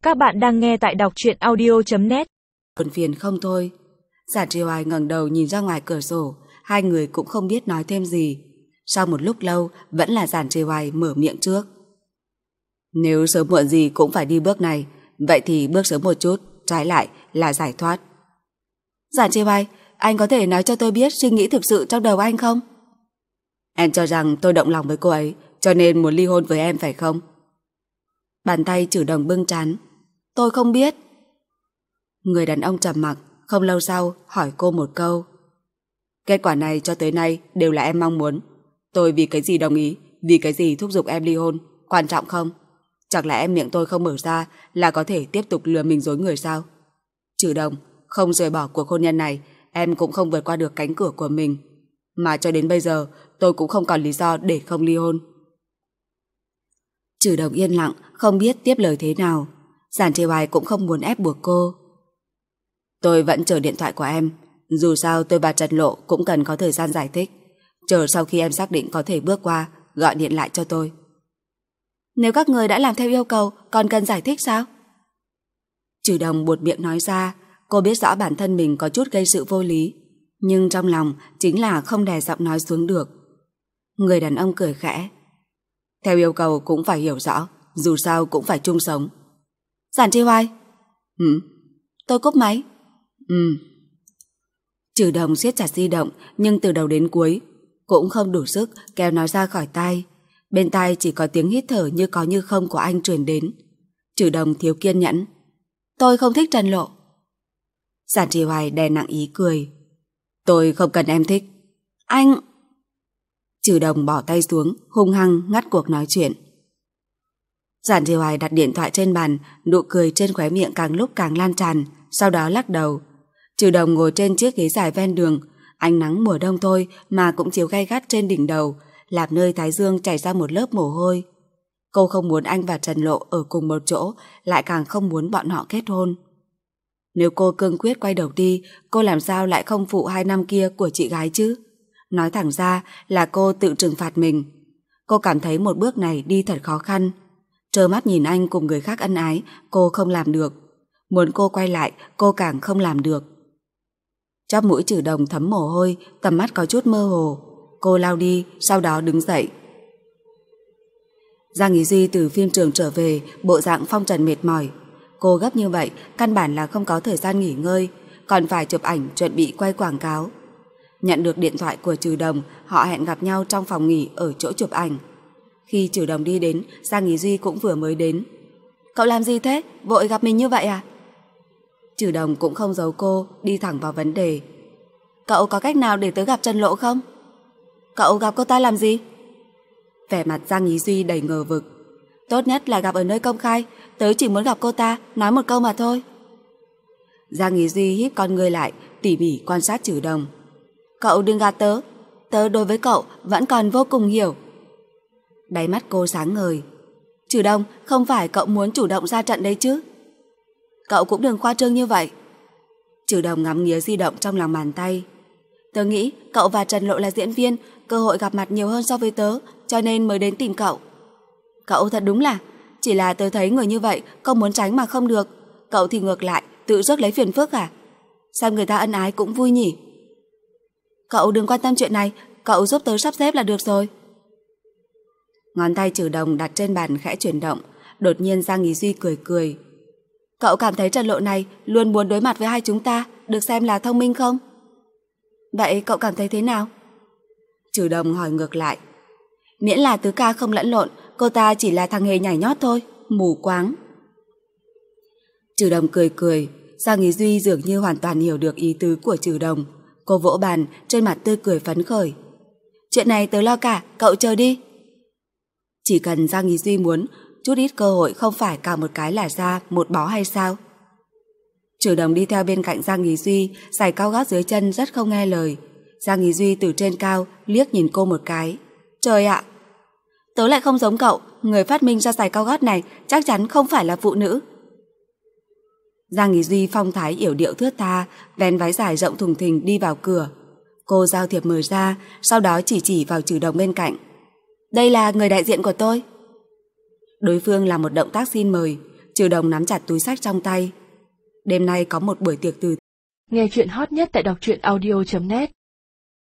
Các bạn đang nghe tại đọc truyện audio.net. Buồn phiền không thôi. Giản Tri Hoài ngẩng đầu nhìn ra ngoài cửa sổ, hai người cũng không biết nói thêm gì. Sau một lúc lâu, vẫn là Giản Tri Hoài mở miệng trước. Nếu sớm muộn gì cũng phải đi bước này, vậy thì bước sớm một chút, trái lại là giải thoát. Giản Tri Hoài, anh có thể nói cho tôi biết suy nghĩ thực sự trong đầu anh không? Em cho rằng tôi động lòng với cô ấy, cho nên muốn ly hôn với em phải không? Bàn tay Trử Đồng bưng trán. Tôi không biết. Người đàn ông trầm mặc, không lâu sau hỏi cô một câu. Kết quả này cho tới nay đều là em mong muốn. Tôi vì cái gì đồng ý, vì cái gì thúc giục em ly hôn, quan trọng không? Chẳng lẽ em miệng tôi không mở ra là có thể tiếp tục lừa mình dối người sao? Trử Đồng, không rời bỏ cuộc hôn nhân này, em cũng không vượt qua được cánh cửa của mình. Mà cho đến bây giờ, tôi cũng không còn lý do để không ly hôn. Trử Đồng yên lặng, không biết tiếp lời thế nào. Giản Tri Hoài cũng không muốn ép buộc cô. Tôi vẫn chờ điện thoại của em. Dù sao tôi và Trần Lộ cũng cần có thời gian giải thích. Chờ sau khi em xác định có thể bước qua, gọi điện lại cho tôi. Nếu các người đã làm theo yêu cầu, còn cần giải thích sao? Trử Đồng buột miệng nói ra. Cô biết rõ bản thân mình có chút gây sự vô lý, nhưng trong lòng chính là không đè giọng nói xuống được. Người đàn ông cười khẽ. Theo yêu cầu cũng phải hiểu rõ, dù sao cũng phải chung sống. Giản Tri Hoài. Tôi cúp máy. Trử Đồng siết chặt di động, nhưng từ đầu đến cuối cũng không đủ sức kéo nó ra khỏi tai. Bên tai chỉ có tiếng hít thở như có như không của anh truyền đến. Trử Đồng thiếu kiên nhẫn. Tôi không thích Trần Lộ. Giản Tri Hoài đè nặng ý cười. Tôi không cần em thích. Anh... Trử Đồng bỏ tay xuống, hung hăng ngắt cuộc nói chuyện. Giản Tri Hoài đặt điện thoại trên bàn, nụ cười trên khóe miệng càng lúc càng lan tràn, sau đó lắc đầu. Trử Đồng ngồi trên chiếc ghế dài ven đường, ánh nắng mùa đông thôi mà cũng chiếu gay gắt trên đỉnh đầu, làm nơi thái dương chảy ra một lớp mồ hôi. Cô không muốn anh và Trần Lộ ở cùng một chỗ, lại càng không muốn bọn họ kết hôn. Nếu cô cương quyết quay đầu đi, cô làm sao lại không phụ 2 năm kia của chị gái chứ? Nói thẳng ra là cô tự trừng phạt mình. Cô cảm thấy một bước này đi thật khó khăn. Trơ mắt nhìn anh cùng người khác ân ái, cô không làm được. Muốn cô quay lại, cô càng không làm được. Chóp mũi Trử Đồng thấm mồ hôi, tầm mắt có chút mơ hồ. Cô lau đi, sau đó đứng dậy. Giang Ý Duy từ phim trường trở về, bộ dạng phong trần mệt mỏi. Cô gấp như vậy, căn bản là không có thời gian nghỉ ngơi, còn phải chụp ảnh chuẩn bị quay quảng cáo. Nhận được điện thoại của Trử Đồng, họ hẹn gặp nhau trong phòng nghỉ ở chỗ chụp ảnh. Khi Trử Đồng đi đến, Giang Ý Duy cũng vừa mới đến. Cậu làm gì thế? Vội gặp mình như vậy à? Trử Đồng cũng không giấu cô, đi thẳng vào vấn đề. Cậu có cách nào để tớ gặp Trần Lộ không? Cậu gặp cô ta làm gì? Vẻ mặt Giang Ý Duy đầy ngờ vực. Tốt nhất là gặp ở nơi công khai, tớ chỉ muốn gặp cô ta, nói một câu mà thôi. Giang Ý Duy híp con ngươi lại, tỉ mỉ quan sát Trử Đồng. Cậu đừng gạt tớ, tớ đối với cậu vẫn còn vô cùng hiểu. Đáy mắt cô sáng ngời. Trử Đồng, không phải cậu muốn chủ động ra trận đấy chứ? Cậu cũng đừng khoa trương như vậy. Trử Đồng ngắm nghía di động trong lòng bàn tay. Tớ nghĩ cậu và Trần Lộ là diễn viên, cơ hội gặp mặt nhiều hơn so với tớ, cho nên mới đến tìm cậu. Cậu thật đúng là, chỉ là tớ thấy người như vậy không muốn tránh mà không được. Cậu thì ngược lại, tự rước lấy phiền phức à? Xem người ta ân ái cũng vui nhỉ. Cậu đừng quan tâm chuyện này, cậu giúp tớ sắp xếp là được rồi. Ngón tay Trử Đồng đặt trên bàn khẽ chuyển động. Đột nhiên Giang Ý Duy cười cười. Cậu cảm thấy Trần Lộ này luôn muốn đối mặt với hai chúng ta, được xem là thông minh không? Vậy cậu cảm thấy thế nào? Trử Đồng hỏi ngược lại. Miễn là tứ ca không lẫn lộn, cô ta chỉ là thằng hề nhảy nhót thôi, mù quáng. Trử Đồng cười cười. Giang Ý Duy dường như hoàn toàn hiểu được ý tứ của Trử Đồng. Cô vỗ bàn, trên mặt tươi cười phấn khởi. Chuyện này tớ lo cả, cậu chờ đi. Chỉ cần Giang Ý Duy muốn, chút ít cơ hội không phải cả một cái là ra một bó hay sao? Trử Đồng đi theo bên cạnh Giang Ý Duy, giày cao gót dưới chân rất không nghe lời. Giang Ý Duy từ trên cao liếc nhìn cô một cái. Trời ạ! Tớ lại không giống cậu, người phát minh ra giày cao gót này chắc chắn không phải là phụ nữ. Giang Ý Duy phong thái yểu điệu thướt tha, vén váy dài rộng thùng thình đi vào cửa. Cô giao thiệp mở ra, sau đó chỉ vào Trử Đồng bên cạnh. Đây là người đại diện của tôi. Đối phương làm một động tác xin mời. Trừ Đồng nắm chặt túi xách trong tay. Đêm nay có một buổi tiệc từ. Nghe chuyện hot nhất tại đọc truyện audio.net